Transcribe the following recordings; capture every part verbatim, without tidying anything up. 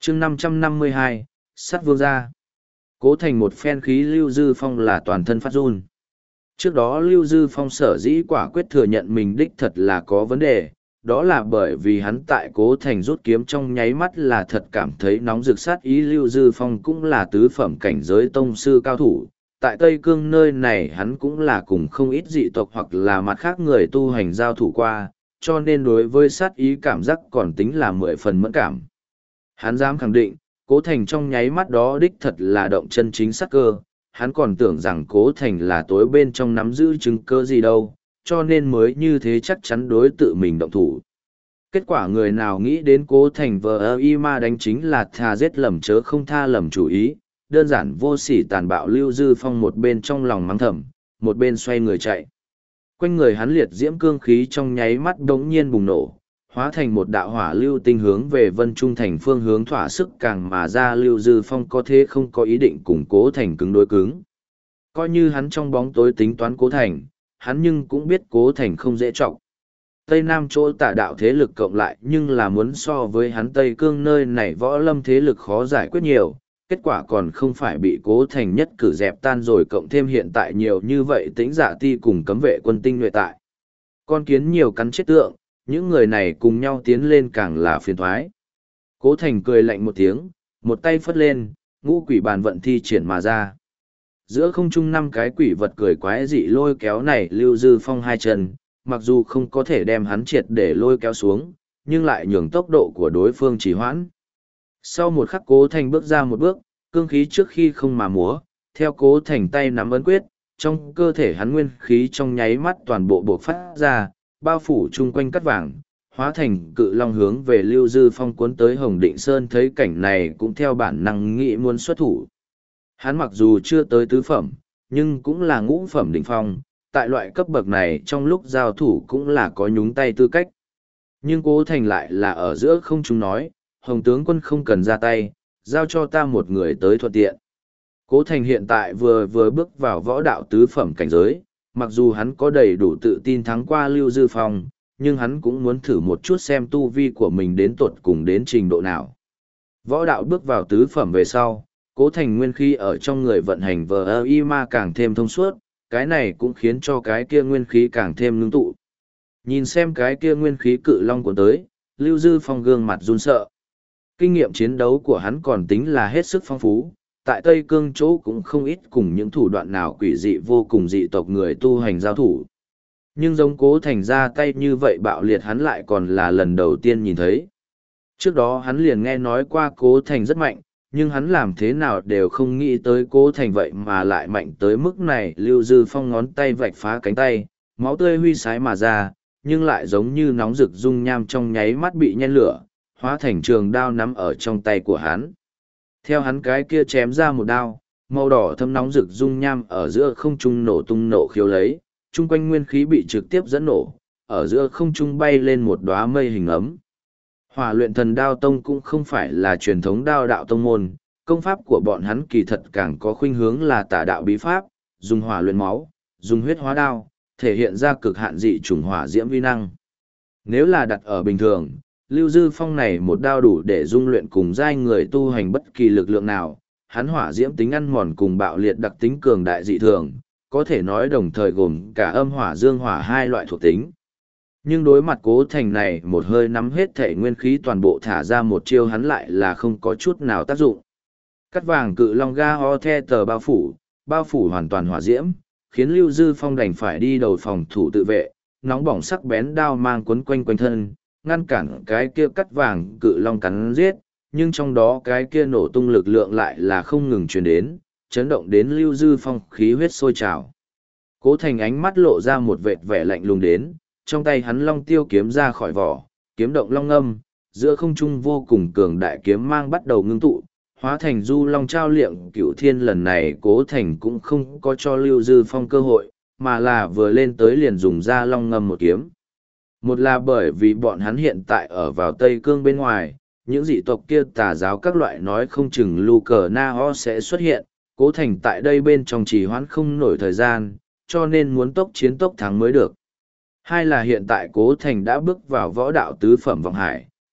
chương năm trăm năm mươi hai, sắt vương gia. Cố thành một phen khí Lưu Dư Phong là toàn thân phát run. Trước đó Lưu Dư Phong sở dĩ quả quyết thừa nhận mình đích thật là có vấn đề, đó là bởi vì hắn tại Cố thành rút kiếm trong nháy mắt là thật cảm thấy nóng rực sát ý. Lưu Dư Phong cũng là tứ phẩm cảnh giới tông sư cao thủ, tại Tây Cương nơi này hắn cũng là cùng không ít dị tộc hoặc là mặt khác người tu hành giao thủ qua, cho nên đối với sát ý cảm giác còn tính là mười phần mẫn cảm. Hắn dám khẳng định, Cố Thành trong nháy mắt đó đích thật là động chân chính sát cơ, hắn còn tưởng rằng Cố Thành là tối bên trong nắm giữ chứng cơ gì đâu, cho nên mới như thế chắc chắn đối tự mình động thủ. Kết quả người nào nghĩ đến Cố Thành vờ ơ y ma đánh chính là thà giết lầm chớ không tha lầm chủ ý, đơn giản vô sỉ tàn bạo. Lưu Dư Phong một bên trong lòng mắng thầm, một bên xoay người chạy. Quanh người hắn liệt diễm cương khí trong nháy mắt đống nhiên bùng nổ, hóa thành một đạo hỏa lưu tinh hướng về Vân Trung Thành phương hướng thỏa sức càng mà ra. Lưu Dư Phong có thế không có ý định cùng Cố Thành cứng đối cứng. Coi như hắn trong bóng tối tính toán Cố Thành, hắn nhưng cũng biết Cố Thành không dễ trọng. Tây Nam chỗ tả đạo thế lực cộng lại nhưng là muốn so với hắn Tây Cương nơi này võ lâm thế lực khó giải quyết nhiều, kết quả còn không phải bị Cố Thành nhất cử dẹp tan rồi, cộng thêm hiện tại nhiều như vậy Tĩnh Dạ Ti cùng cấm vệ quân tinh nhuệ tại. Con kiến nhiều cắn chết tượng, những người này cùng nhau tiến lên càng là phiền thoái. Cố Thành cười lạnh một tiếng, một tay phất lên, ngũ quỷ bàn vận thi triển mà ra. Giữa không trung năm cái quỷ vật cười quái dị lôi kéo này Lưu Dư Phong hai chân, mặc dù không có thể đem hắn triệt để lôi kéo xuống, nhưng lại nhường tốc độ của đối phương trì hoãn. Sau một khắc Cố Thành bước ra một bước, cương khí trước khi không mà múa, theo Cố Thành tay nắm ấn quyết, trong cơ thể hắn nguyên khí trong nháy mắt toàn bộ bộc phát ra, bao phủ chung quanh cắt vàng, hóa thành cự long hướng về Lưu Dư Phong cuốn tới. Hồng Định Sơn thấy cảnh này cũng theo bản năng nghĩ muốn xuất thủ. Hắn mặc dù chưa tới tứ phẩm, nhưng cũng là ngũ phẩm đỉnh phong, tại loại cấp bậc này trong lúc giao thủ cũng là có nhúng tay tư cách. Nhưng Cố Thành lại là ở giữa không chúng nói, Hồng tướng quân không cần ra tay, giao cho ta một người tới thuận tiện. Cố Thành hiện tại vừa vừa bước vào võ đạo tứ phẩm cảnh giới, mặc dù hắn có đầy đủ tự tin thắng qua Lưu Dư Phong, nhưng hắn cũng muốn thử một chút xem tu vi của mình đến tột cùng đến trình độ nào. Võ đạo bước vào tứ phẩm về sau, Cố Thành nguyên khí ở trong người vận hành vờ ơ y ma càng thêm thông suốt, cái này cũng khiến cho cái kia nguyên khí càng thêm ngưng tụ. Nhìn xem cái kia nguyên khí cự long cuốn tới, Lưu Dư Phong gương mặt run sợ. Kinh nghiệm chiến đấu của hắn còn tính là hết sức phong phú, tại Tây Cương chỗ cũng không ít cùng những thủ đoạn nào quỷ dị vô cùng dị tộc người tu hành giao thủ. Nhưng giống Cố Thành ra tay như vậy bạo liệt hắn lại còn là lần đầu tiên nhìn thấy. Trước đó hắn liền nghe nói qua Cố Thành rất mạnh, nhưng hắn làm thế nào đều không nghĩ tới Cố Thành vậy mà lại mạnh tới mức này. Lưu Dư Phong ngón tay vạch phá cánh tay, máu tươi huy sái mà ra, nhưng lại giống như nóng rực dung nham trong nháy mắt bị nhen lửa, hóa thành trường đao nắm ở trong tay của hắn. Theo hắn cái kia chém ra một đao, màu đỏ thâm nóng rực dung nham ở giữa không trung nổ tung nổ khiếu lấy, chung quanh nguyên khí bị trực tiếp dẫn nổ, ở giữa không trung bay lên một đóa mây hình ấm. Hỏa luyện thần đao tông cũng không phải là truyền thống đao đạo tông môn, công pháp của bọn hắn kỳ thật càng có khuynh hướng là tả đạo bí pháp, dùng hỏa luyện máu, dùng huyết hóa đao, thể hiện ra cực hạn dị chủng hỏa diễm vi năng. Nếu là đặt ở bình thường, Lưu Dư Phong này một đao đủ để dung luyện cùng giai người tu hành bất kỳ lực lượng nào, hắn hỏa diễm tính ăn mòn cùng bạo liệt đặc tính cường đại dị thường, có thể nói đồng thời gồm cả âm hỏa dương hỏa hai loại thuộc tính. Nhưng đối mặt Cố Thành này một hơi nắm hết thể nguyên khí toàn bộ thả ra một chiêu hắn lại là không có chút nào tác dụng. Cắt vàng cự long ga ho the tờ bao phủ, bao phủ hoàn toàn hỏa diễm, khiến Lưu Dư Phong đành phải đi đầu phòng thủ tự vệ, nóng bỏng sắc bén đao mang quấn quanh quanh thân, ngăn cản cái kia cắt vàng cự long cắn giết, nhưng trong đó cái kia nổ tung lực lượng lại là không ngừng truyền đến, chấn động đến Lưu Dư Phong khí huyết sôi trào. Cố Thành ánh mắt lộ ra một vệt vẻ lạnh lùng đến, trong tay hắn long tiêu kiếm ra khỏi vỏ, kiếm động long ngâm, giữa không trung vô cùng cường đại kiếm mang bắt đầu ngưng tụ, hóa thành du long trao liệng cửu thiên. Lần này Cố Thành cũng không có cho Lưu Dư Phong cơ hội, mà là vừa lên tới liền dùng ra long ngâm một kiếm. Một là bởi vì bọn hắn hiện tại ở vào Tây Cương bên ngoài, những dị tộc kia tà giáo các loại nói không chừng Lu Cờ Na Ho sẽ xuất hiện, Cố Thành tại đây bên trong trì hoãn không nổi thời gian, cho nên muốn tốc chiến tốc thắng mới được. Hai là hiện tại Cố Thành đã bước vào võ đạo tứ phẩm vọng hải,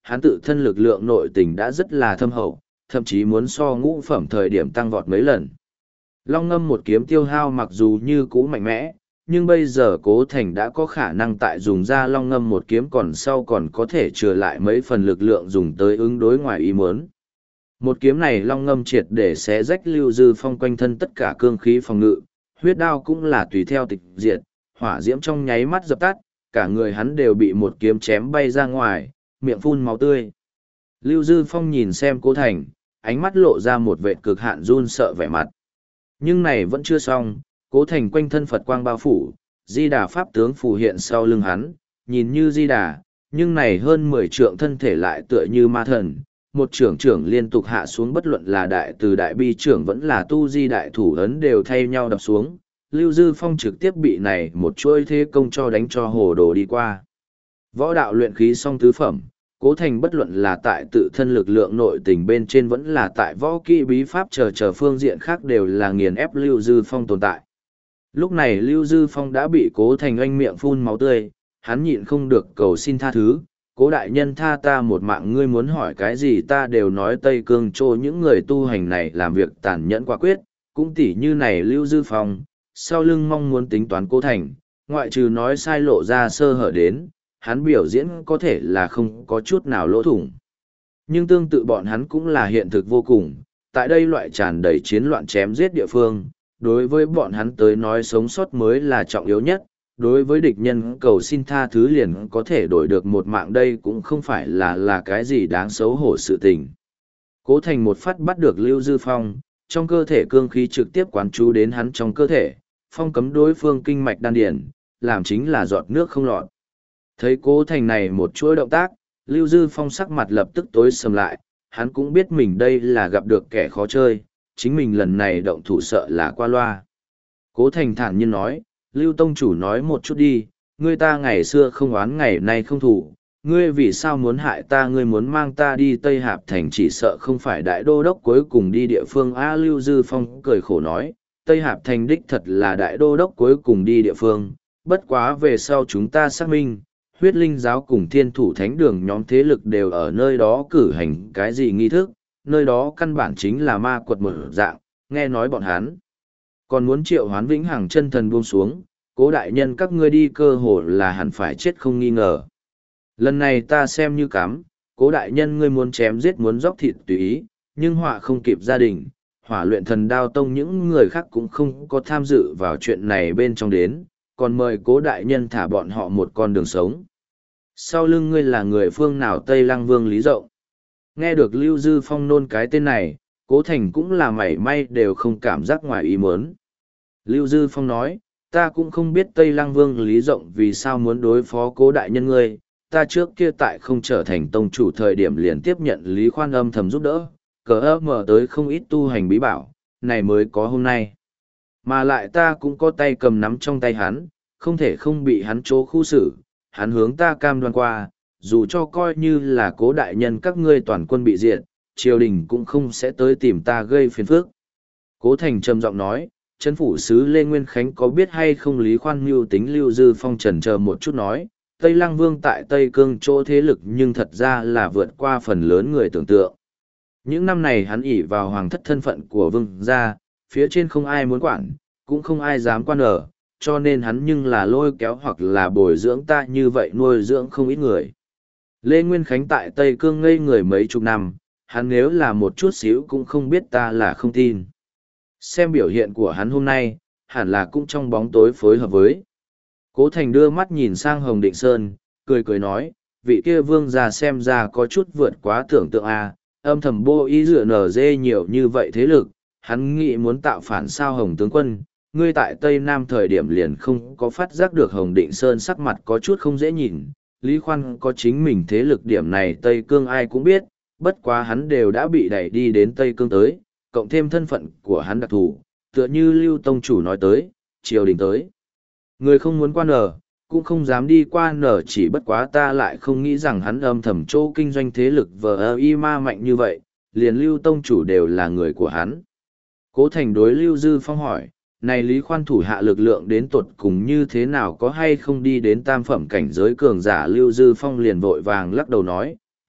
hắn tự thân lực lượng nội tình đã rất là thâm hậu, thậm chí muốn so ngũ phẩm thời điểm tăng vọt mấy lần. Long ngâm một kiếm tiêu hao mặc dù như cũ mạnh mẽ, nhưng bây giờ Cố Thành đã có khả năng tại dùng ra long ngâm một kiếm còn sau còn có thể trừ lại mấy phần lực lượng dùng tới ứng đối ngoài ý muốn. Một kiếm này long ngâm triệt để xé rách Lưu Dư Phong quanh thân tất cả cương khí phòng ngự, huyết đao cũng là tùy theo tịch diệt, hỏa diễm trong nháy mắt dập tắt, cả người hắn đều bị một kiếm chém bay ra ngoài, miệng phun máu tươi. Lưu Dư Phong nhìn xem Cố Thành, ánh mắt lộ ra một vệt cực hạn run sợ vẻ mặt. Nhưng này vẫn chưa xong, Cố Thành quanh thân Phật quang bao phủ, Di Đà pháp tướng phù hiện sau lưng hắn, nhìn như Di Đà, nhưng này hơn mười trượng thân thể lại tựa như ma thần, một trưởng trưởng liên tục hạ xuống, bất luận là đại từ đại bi trưởng vẫn là tu di đại thủ ấn đều thay nhau đập xuống. Lưu Dư Phong trực tiếp bị này một chuỗi thế công cho đánh cho hồ đồ đi qua. Võ đạo luyện khí song tứ phẩm, Cố Thành bất luận là tại tự thân lực lượng nội tình bên trên vẫn là tại võ kỹ bí pháp chờ chờ phương diện khác đều là nghiền ép Lưu Dư Phong tồn tại. Lúc này Lưu Dư Phong đã bị Cố Thành oanh miệng phun máu tươi, hắn nhịn không được cầu xin tha thứ. Cố đại nhân tha ta một mạng, ngươi muốn hỏi cái gì ta đều nói. Tây Cương Châu những người tu hành này làm việc tàn nhẫn quả quyết, cũng tỉ như này Lưu Dư Phong, sau lưng mong muốn tính toán Cố Thành, ngoại trừ nói sai lộ ra sơ hở đến, hắn biểu diễn có thể là không có chút nào lỗ thủng. Nhưng tương tự bọn hắn cũng là hiện thực vô cùng, tại đây loại tràn đầy chiến loạn chém giết địa phương, đối với bọn hắn tới nói sống sót mới là trọng yếu nhất. Đối với địch nhân cầu xin tha thứ liền có thể đổi được một mạng, đây cũng không phải là là cái gì đáng xấu hổ sự tình. Cố Thành một phát bắt được Lưu Dư Phong, trong cơ thể cương khí trực tiếp quán chú đến hắn trong cơ thể, phong cấm đối phương kinh mạch đan điền, làm chính là giọt nước không lọt. Thấy Cố Thành này một chuỗi động tác, Lưu Dư Phong sắc mặt lập tức tối sầm lại, hắn cũng biết mình đây là gặp được kẻ khó chơi, chính mình lần này động thủ sợ là qua loa. Cố Thành thản nhiên nói, Lưu Tông Chủ nói một chút đi, ngươi ta ngày xưa không oán ngày nay không thủ, ngươi vì sao muốn hại ta, ngươi muốn mang ta đi Tây Hạp Thành, chỉ sợ không phải đại đô đốc cuối cùng đi địa phương. A Lưu Dư Phong cười khổ nói, Tây Hạp Thành đích thật là đại đô đốc cuối cùng đi địa phương, bất quá về sau chúng ta xác minh, huyết linh giáo cùng thiên thủ thánh đường nhóm thế lực đều ở nơi đó cử hành cái gì nghi thức, nơi đó căn bản chính là ma quật một dạng, nghe nói bọn hắn còn muốn triệu hoán vĩnh hằng chân thần buông xuống, Cố đại nhân các ngươi đi cơ hồ là hẳn phải chết không nghi ngờ. Lần này ta xem như cắm, Cố đại nhân ngươi muốn chém giết muốn dốc thịt tùy ý, nhưng họa không kịp gia đình, Hỏa Luyện Thần Đao Tông những người khác cũng không có tham dự vào chuyện này bên trong đến, còn mời Cố đại nhân thả bọn họ một con đường sống. Sau lưng ngươi là người phương nào? Tây Lăng Vương Lý Rộng. Nghe được Lưu Dư Phong nôn cái tên này, Cố Thành cũng là mảy may đều không cảm giác ngoài ý muốn. Lưu Dư Phong nói, ta cũng không biết Tây Lăng Vương Lý Rộng vì sao muốn đối phó Cố đại nhân ngươi, ta trước kia tại không trở thành tông chủ thời điểm liền tiếp nhận Lý Khoan âm thầm giúp đỡ, cờ ấp mở tới không ít tu hành bí bảo, này mới có hôm nay. Mà lại ta cũng có tay cầm nắm trong tay hắn, không thể không bị hắn chỗ khu xử, hắn hướng ta cam đoan qua, dù cho coi như là Cố đại nhân các ngươi toàn quân bị diệt, triều đình cũng không sẽ tới tìm ta gây phiền phức. Cố Thành trầm giọng nói, Trấn phủ sứ Lê Nguyên Khánh có biết hay không Lý Khoan mưu tính? Lưu Dư Phong trần chờ một chút nói, Tây Lăng Vương tại Tây Cương chỗ thế lực nhưng thật ra là vượt qua phần lớn người tưởng tượng. Những năm này hắn ỷ vào hoàng thất thân phận của vương gia, phía trên không ai muốn quản, cũng không ai dám quan ở, cho nên hắn nhưng là lôi kéo hoặc là bồi dưỡng ta như vậy nuôi dưỡng không ít người. Lê Nguyên Khánh tại Tây Cương ngây người mấy chục năm, hắn nếu là một chút xíu cũng không biết ta là không tin. Xem biểu hiện của hắn hôm nay, hẳn là cũng trong bóng tối phối hợp với. Cố Thành đưa mắt nhìn sang Hồng Định Sơn, cười cười nói, vị kia vương gia xem ra có chút vượt quá tưởng tượng a, âm thầm bô ý dựa nở dê nhiều như vậy thế lực, hắn nghĩ muốn tạo phản sao? Hồng tướng quân, ngươi tại Tây Nam thời điểm liền không có phát giác được Hồng Định Sơn sắc mặt có chút không dễ nhìn, Lý Khoan có chính mình thế lực, điểm này Tây Cương ai cũng biết, bất quá hắn đều đã bị đẩy đi đến Tây Cương tới, cộng thêm thân phận của hắn đặc thù, tựa như Lưu Tông Chủ nói tới, triều đình tới. Người không muốn qua nở, cũng không dám đi qua nở, chỉ bất quá ta lại không nghĩ rằng hắn âm thầm chỗ kinh doanh thế lực vờ y ma mạnh như vậy, liền Lưu Tông Chủ đều là người của hắn. Cố Thành đối Lưu Dư Phong hỏi, này Lý Khoan thủ hạ lực lượng đến tột cùng như thế nào, có hay không đi đến tam phẩm cảnh giới cường giả? Lưu Dư Phong liền vội vàng lắc đầu nói,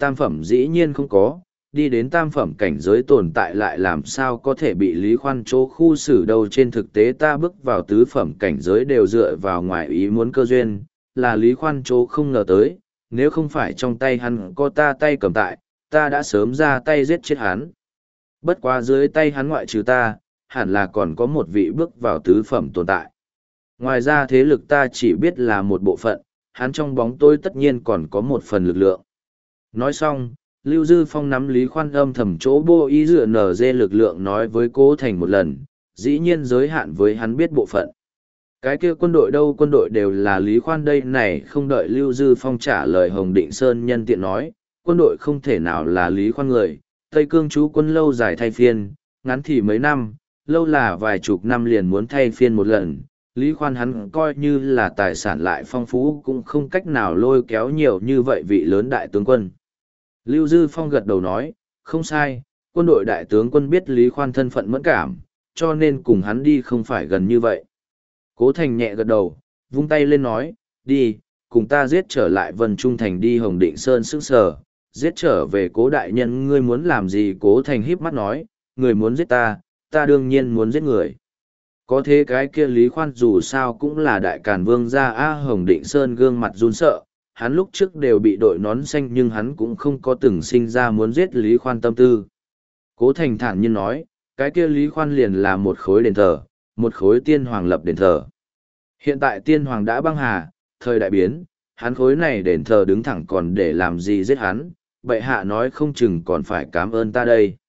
tam phẩm dĩ nhiên không có, đi đến tam phẩm cảnh giới tồn tại lại làm sao có thể bị Lý Khoan chỗ khu xử đâu. Trên thực tế ta bước vào tứ phẩm cảnh giới đều dựa vào ngoại ý muốn cơ duyên, là Lý Khoan chỗ không ngờ tới, nếu không phải trong tay hắn có ta tay cầm tại, ta đã sớm ra tay giết chết hắn. Bất quá dưới tay hắn ngoại trừ ta, hẳn là còn có một vị bước vào tứ phẩm tồn tại. Ngoài ra thế lực ta chỉ biết là một bộ phận, hắn trong bóng tối tất nhiên còn có một phần lực lượng. Nói xong, Lưu Dư Phong nắm Lý Khoan âm thầm chỗ bô ý dựa nở dê lực lượng nói với Cố Thành một lần, dĩ nhiên giới hạn với hắn biết bộ phận. Cái kia quân đội đâu, quân đội đều là Lý Khoan đây này. Không đợi Lưu Dư Phong trả lời, Hồng Định Sơn nhân tiện nói, quân đội không thể nào là Lý Khoan người, Tây Cương chú quân lâu dài thay phiên, ngắn thì mấy năm, lâu là vài chục năm liền muốn thay phiên một lần. Lý Khoan hắn coi như là tài sản lại phong phú cũng không cách nào lôi kéo nhiều như vậy vị lớn đại tướng quân. Lưu Dư Phong gật đầu nói, không sai, quân đội đại tướng quân biết Lý Khoan thân phận mẫn cảm, cho nên cùng hắn đi không phải gần như vậy. Cố Thành nhẹ gật đầu, vung tay lên nói, đi, cùng ta giết trở lại Vân Trung Thành đi. Hồng Định Sơn sững sờ, giết trở về Cố đại nhân ngươi muốn làm gì? Cố Thành híp mắt nói, người muốn giết ta, ta đương nhiên muốn giết người. Có thế cái kia Lý Khoan dù sao cũng là đại càn vương gia a. Hồng Định Sơn gương mặt run sợ, hắn lúc trước đều bị đội nón xanh nhưng hắn cũng không có từng sinh ra muốn giết Lý Khoan tâm tư. Cố Thành thản nhiên nói, cái kia Lý Khoan liền là một khối đền thờ, một khối tiên hoàng lập đền thờ. Hiện tại tiên hoàng đã băng hà, thời đại biến, hắn khối này đền thờ đứng thẳng còn để làm gì giết hắn, bệ hạ nói không chừng còn phải cảm ơn ta đây.